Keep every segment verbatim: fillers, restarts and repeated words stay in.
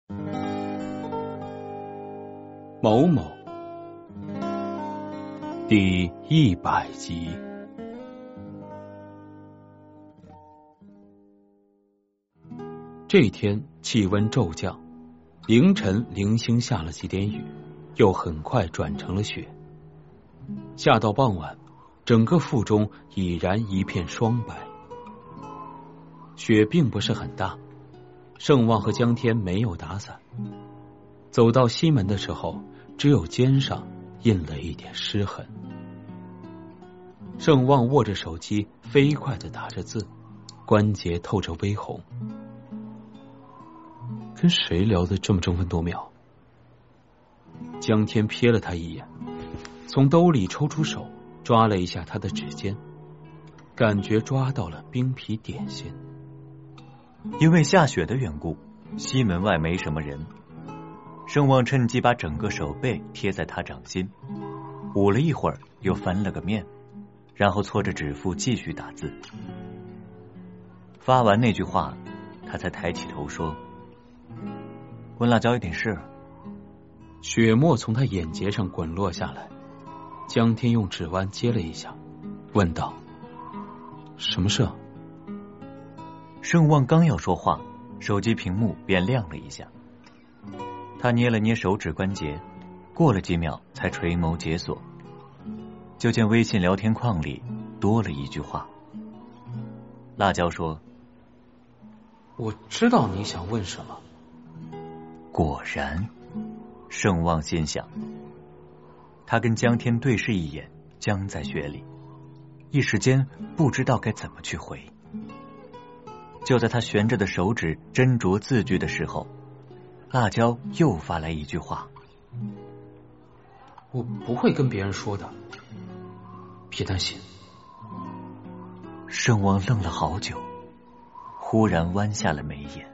某某第一百集。这天气温骤降，凌晨零星下了几点雨，又很快转成了雪。下到傍晚，整个腹中已然一片霜白。雪并不是很大，盛望和江天没有打伞。走到西门的时候，只有肩上印了一点湿痕。盛望握着手机，飞快地打着字，关节透着微红。跟谁聊得这么争分夺秒？江天瞥了他一眼，从兜里抽出手，抓了一下他的指尖，感觉抓到了冰皮点心。 因为下雪的缘故，西门外没什么人。盛望趁机把整个手背贴在他掌心，捂了一会儿，又翻了个面，然后搓着指腹继续打字。发完那句话，他才抬起头说：“温辣椒有点事。” 雪沫从他眼睫上滚落下来，江天用指弯接了一下，问道：“什么事？” 盛望刚要说话，手机屏幕便亮了一下。他捏了捏手指关节，过了几秒才垂眸解锁，就见微信聊天框里多了一句话。辣椒说：“ 我知道你想问什么。” 果然，盛望心想。他跟江天对视一眼，僵在雪里，一时间不知道该怎么去回。就在他悬着的手指斟酌字句的时候，辣椒又发来一句话：“ 我不会跟别人说的，别担心。” 盛望愣了好久，忽然弯下了眉眼。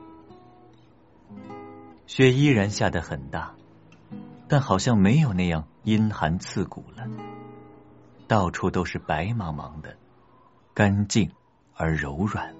雪依然下得很大，但好像没有那样阴寒刺骨了，到处都是白茫茫的，干净而柔软。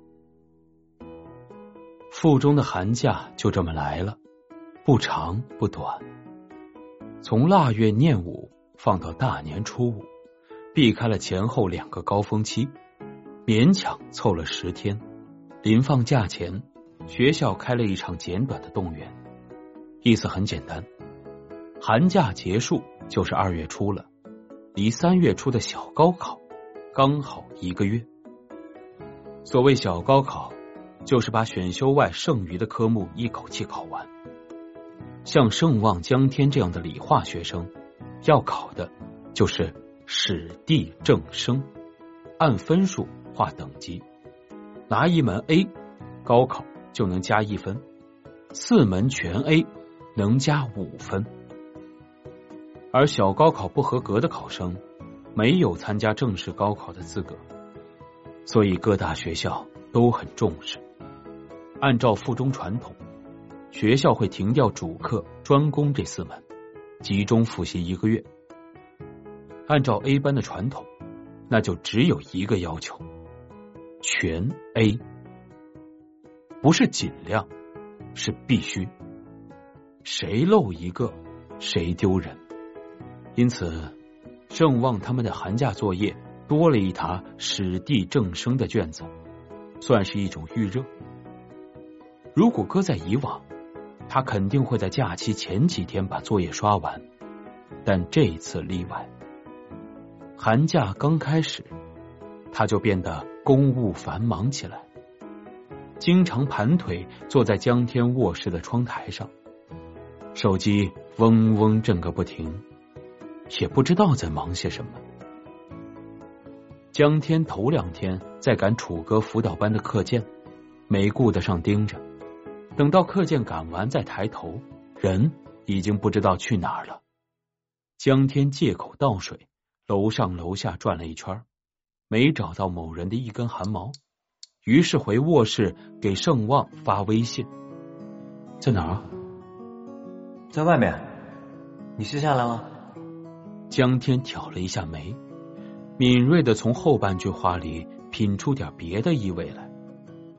腹中的寒假就这么来了，不长不短。从腊月廿五放到大年初五，避开了前后两个高峰期，勉强凑了十天。临放假前，学校开了一场简短的动员，意思很简单，寒假结束就是二月初了，离三月初的小高考刚好一个月。所谓小高考，就是把选修外剩余的科目一口气考完。像盛望、江天这样的理化学生，要考的就是史地政生，按分数划等级，拿一门 A， 高考就能加一分，四门全 A 能加五分。而小高考不合格的考生，没有参加正式高考的资格，所以各大学校都很重视。按照附中传统，学校会停掉主课专攻这四门，集中复习一个月。按照 A 班的传统，那就只有一个要求，全 A， 不是尽量，是必须，谁漏一个谁丢人。因此盛望他们的寒假作业多了一沓史地政生的卷子，算是一种预热。如果搁在以往，他肯定会在假期前几天把作业刷完，但这一次例外。寒假刚开始，他就变得公务繁忙起来，经常盘腿坐在江天卧室的窗台上，手机嗡嗡震个不停，也不知道在忙些什么。江天头两天在赶楚歌辅导班的课件，没顾得上盯着，等到课件赶完再抬头，人已经不知道去哪儿了。江天借口倒水，楼上楼下转了一圈，没找到某人的一根汗毛，于是回卧室给盛望发微信：“在哪儿？”“ 在外面。你是下来了？” 江天挑了一下眉，敏锐的从后半句话里品出点别的意味来。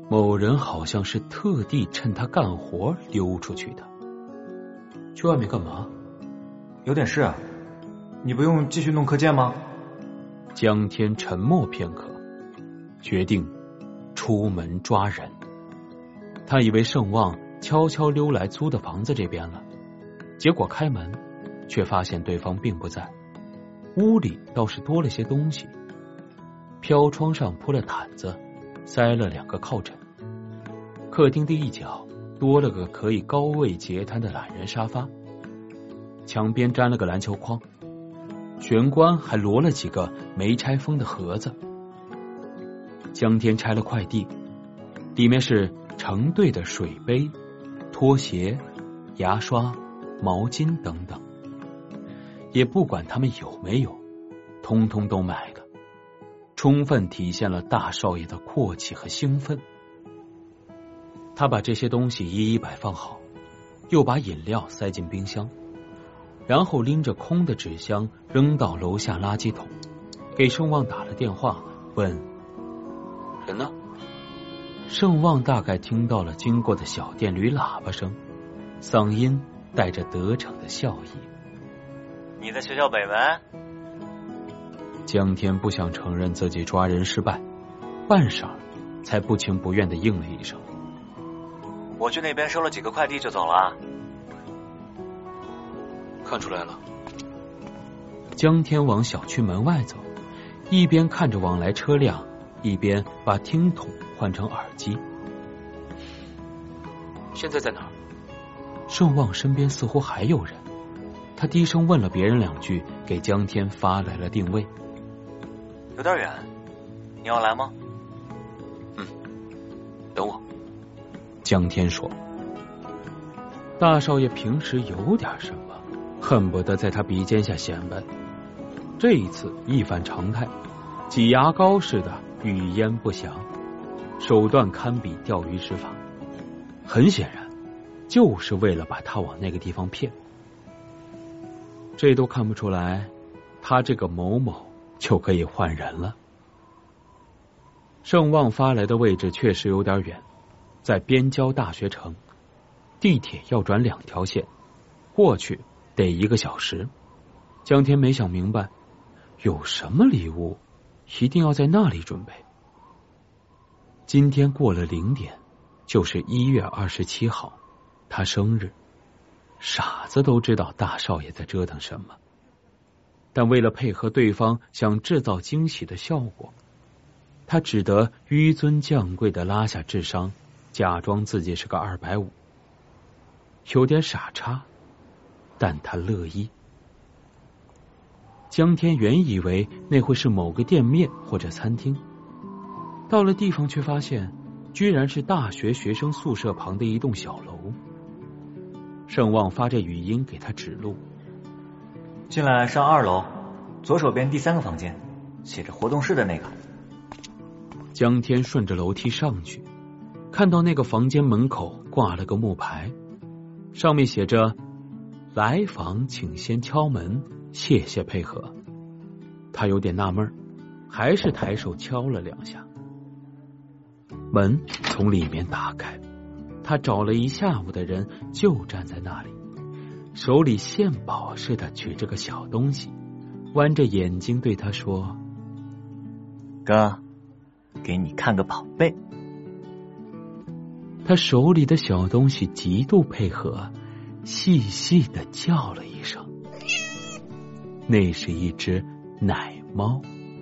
某人好像是特地趁他干活溜出去的。去外面干嘛？ 有点事啊，你不用继续弄课件吗？ 江天沉默片刻，决定出门抓人。他以为盛旺悄悄溜来租的房子这边了，结果开门却发现对方并不在，屋里倒是多了些东西。飘窗上铺了毯子，塞了两个靠枕，客厅的一角多了个可以高位截瘫的懒人沙发，墙边粘了个篮球框，玄关还摞了几个没拆封的盒子。江天拆了快递，里面是成对的水杯、拖鞋、牙刷、毛巾等等，也不管他们有没有，通通都买了，充分体现了大少爷的阔气和兴奋。他把这些东西一一摆放好，又把饮料塞进冰箱，然后拎着空的纸箱扔到楼下垃圾桶，给盛旺打了电话，问人呢？盛旺大概听到了经过的小电驴喇叭声，嗓音带着得逞的笑意。 你在学校北门？ 江天不想承认自己抓人失败，半晌才不情不愿地应了一声。 我去那边收了几个快递就走了。 看出来了。江天往小区门外走，一边看着往来车辆，一边把听筒换成耳机。现在在哪儿？盛旺身边似乎还有人，他低声问了别人两句，给江天发来了定位。 有点远，你要来吗？ 嗯，等我。江天说。大少爷平时有点什么，恨不得在他鼻尖下显摆，这一次一反常态，挤牙膏似的语焉不详，手段堪比钓鱼执法，很显然就是为了把他往那个地方骗。这都看不出来，他这个某某就可以换人了。盛旺发来的位置确实有点远，在边郊大学城，地铁要转两条线，过去得一个小时。江天没想明白，有什么礼物一定要在那里准备。今天过了零点，就是一月二十七号，他生日。傻子都知道大少爷在折腾什么，但为了配合对方想制造惊喜的效果，他只得纡尊降贵的拉下智商，假装自己是个二百五，有点傻叉，但他乐意。江天原以为那会是某个店面或者餐厅，到了地方却发现居然是大学学生宿舍旁的一栋小楼。盛旺发着语音给他指路， 进来上二楼，左手边第三个房间，写着活动室的那个。 江天顺着楼梯上去，看到那个房间门口挂了个木牌，上面写着来访请先敲门，谢谢配合。他有点纳闷，还是抬手敲了两下，门从里面打开，他找了一下午的人就站在那里，手里献宝似的举着个小东西，弯着眼睛对他说： 哥，给你看个宝贝。 他手里的小东西极度配合，细细的叫了一声，那是一只奶猫。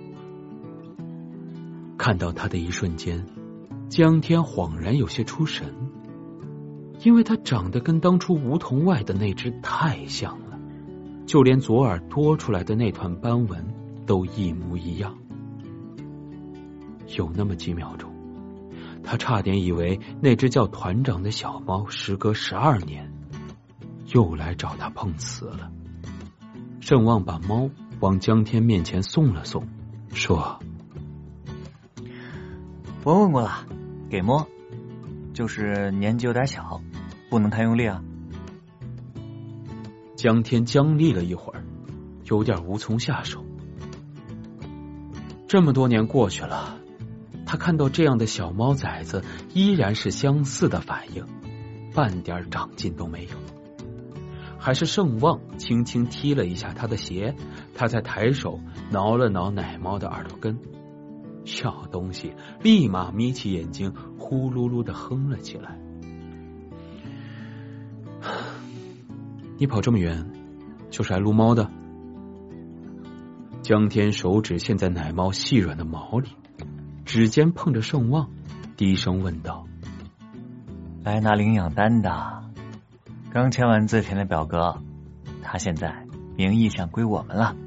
看到他的一瞬间，江天恍然有些出神，因为他长得跟当初梧桐外的那只太像了，就连左耳多出来的那团斑纹都一模一样。有那么几秒钟，他差点以为那只叫团长的小猫时隔十二年又来找他碰瓷了。盛旺把猫往江天面前送了送，说： 我问过了，给摸，就是年纪有点小，不能太用力啊。 江天僵立了一会儿，有点无从下手。这么多年过去了，他他看到这样的小猫崽子依然是相似的反应，半点长进都没有。还是盛旺轻轻踢了一下他的鞋，他才抬手挠了挠奶猫的耳朵根。小东西立马眯起眼睛，呼噜噜的哼了起来。你跑这么远就是来撸猫的？江天手指陷在奶猫细软的毛里，指尖碰着盛旺，低声问道： 来拿领养单的，刚签完字填的表格，他现在名义上归我们了。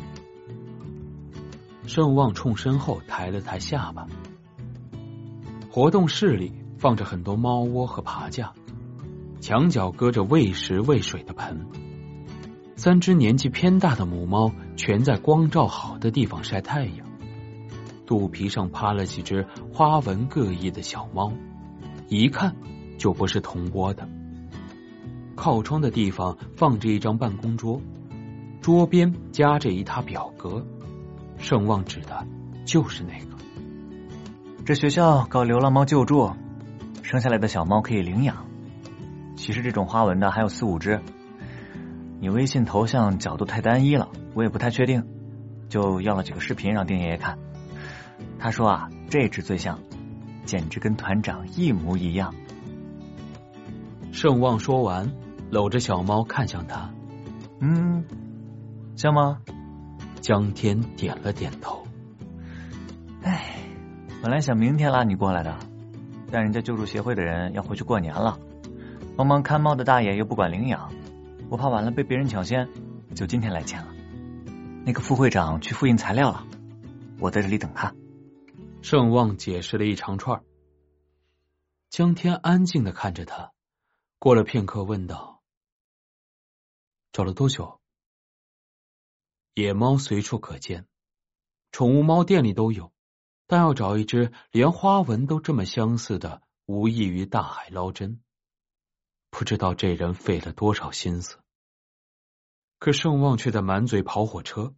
盛旺冲身后抬了抬下巴。活动室里放着很多猫窝和爬架，墙角搁着喂食喂水的盆，三只年纪偏大的母猫全在光照好的地方晒太阳，肚皮上趴了几只花纹各异的小猫，一看就不是同窝的。靠窗的地方放着一张办公桌，桌边夹着一沓表格，盛旺指的就是那个。 这学校搞流浪猫救助，生下来的小猫可以领养，其实这种花纹的还有四五只，你微信头像角度太单一了，我也不太确定，就要了几个视频让丁爷爷看。他说啊，这只最像，简直跟团长一模一样。 盛旺说完，搂着小猫看向他。 嗯，像吗？ 江天点了点头。 哎，本来想明天拉你过来的，但人家救助协会的人要回去过年了，帮忙看猫的大爷又不管领养，我怕晚了被别人抢先，就今天来签了。那个副会长去复印材料了，我在这里等他。 盛旺解释了一长串。江天安静地看着他，过了片刻问道：找了多久？野猫随处可见，宠物猫店里都有，但要找一只连花纹都这么相似的，无异于大海捞针。不知道这人费了多少心思。可盛旺却在满嘴跑火车。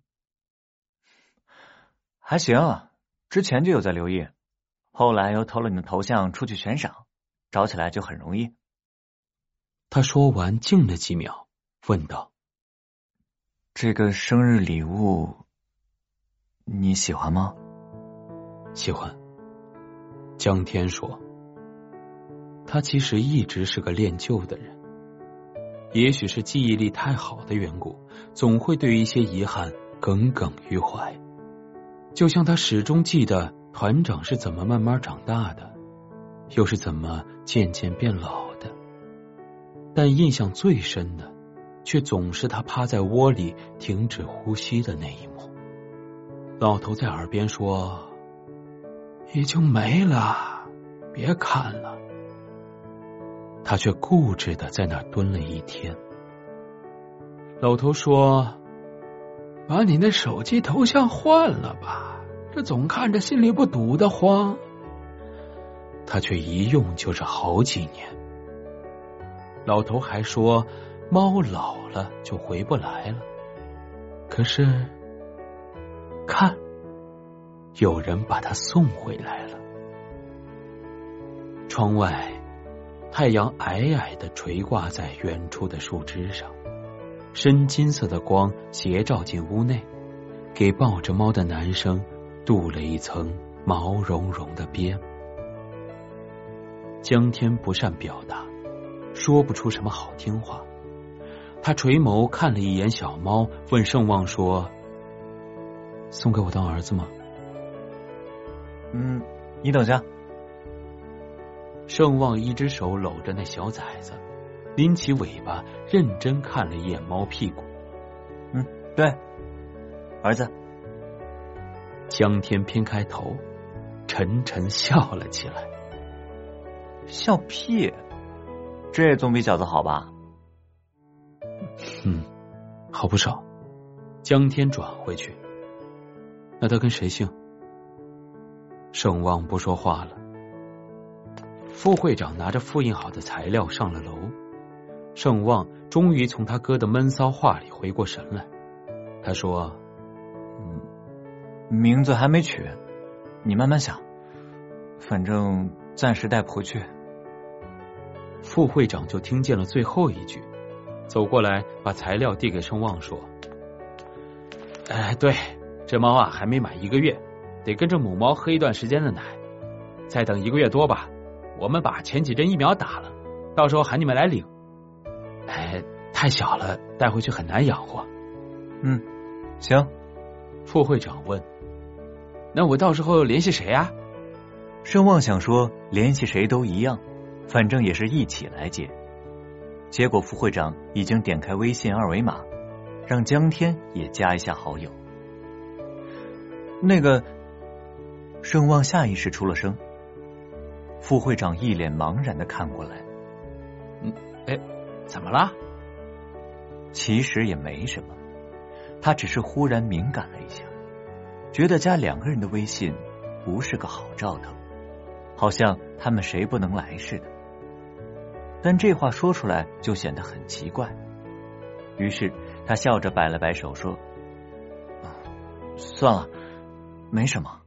还行，之前就有在留意，后来又偷了你的头像出去悬赏，找起来就很容易。 他说完静了几秒，问道： 这个生日礼物你喜欢吗？ 喜欢。江天说。他其实一直是个恋旧的人，也许是记忆力太好的缘故，总会对于一些遗憾耿耿于怀。就像他始终记得团长是怎么慢慢长大的，又是怎么渐渐变老的，但印象最深的却总是他趴在窝里停止呼吸的那一幕。老头在耳边说：已经没了，别看了。他却固执地在那儿蹲了一天。老头说：把你那手机头像换了吧，这总看着心里不堵得慌。他却一用就是好几年。老头还说猫老了就回不来了，可是看，有人把它送回来了。窗外太阳矮矮地垂挂在远处的树枝上，深金色的光斜照进屋内，给抱着猫的男生镀了一层毛茸茸的边。江天不善表达，说不出什么好听话。他垂眸看了一眼小猫，问盛旺说：送给我当儿子吗？ 嗯，你等下。 盛旺一只手搂着那小崽子，拎起尾巴认真看了一眼猫屁股。 嗯，对，儿子。 江天偏开头，沉沉笑了起来。 笑屁，这总比饺子好吧？ 嗯，好不少。江天转回去。那他跟谁姓？盛旺不说话了。副会长拿着复印好的材料上了楼，盛旺终于从他哥的闷骚话里回过神来。他说： 嗯，名字还没取，你慢慢想， 反正暂时带不回去。 副会长就听见了最后一句，走过来把材料递给盛旺说：哎，对，这猫啊还没满一个月，得跟着母猫喝一段时间的奶，再等一个月多吧，我们把前几针疫苗打了，到时候喊你们来领。哎，太小了，带回去很难养活。 嗯，行。 副会长问：那我到时候联系谁啊？ 盛旺想说联系谁都一样，反正也是一起来接。结果副会长已经点开微信二维码，让江天也加一下好友。那个，盛旺下意识出了声。副会长一脸茫然的看过来。 嗯，哎，怎么了？ 其实也没什么，他只是忽然敏感了一下，觉得加两个人的微信不是个好兆头，好像他们谁不能来似的。但这话说出来就显得很奇怪，于是他笑着摆了摆手说：算了，没什么。